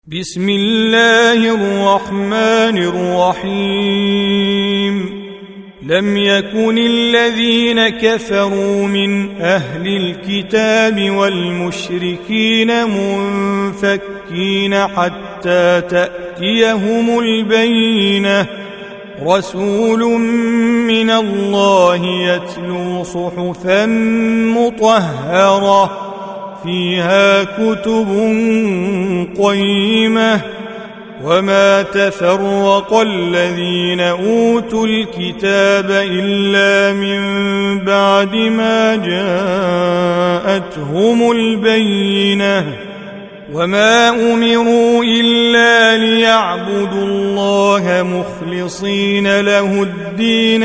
بسم الله الرحمن الرحيم. لم يكن الذين كفروا من أهل الكتاب والمشركين منفكين حتى تأتيهم البينة، رسول من الله يتلو صحفا مطهرة فيها كتب قيمة، وما تفرق الذين أوتوا الكتاب إلا من بعد ما جاءتهم البينة، وما أمروا إلا ليعبدوا الله مخلصين له الدين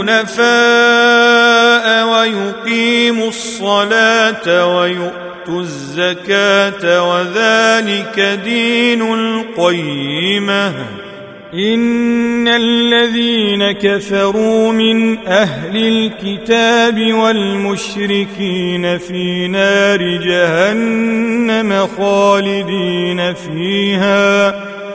حنفاء ويقيموا الصلاة ويؤتوا الزكاة وذلك دين القيمة. إن الذين كفروا من أهل الكتاب والمشركين في نار جهنم خالدين فيها،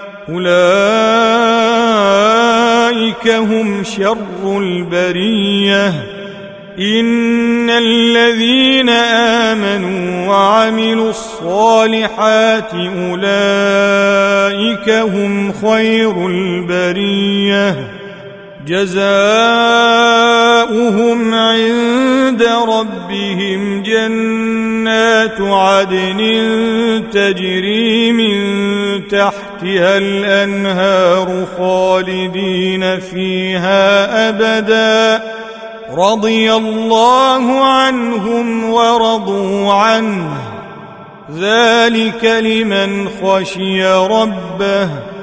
أولئك هم شر البرية. إن الذين آمنوا وعملوا الصالحات أولئك هم خير البرية، جزاؤهم عند ربهم جنات عدن تجري من تحتها الأنهار خالدين فيها أبدا، رضي الله عنهم ورضوا عنه، ذلك لمن خشي ربه.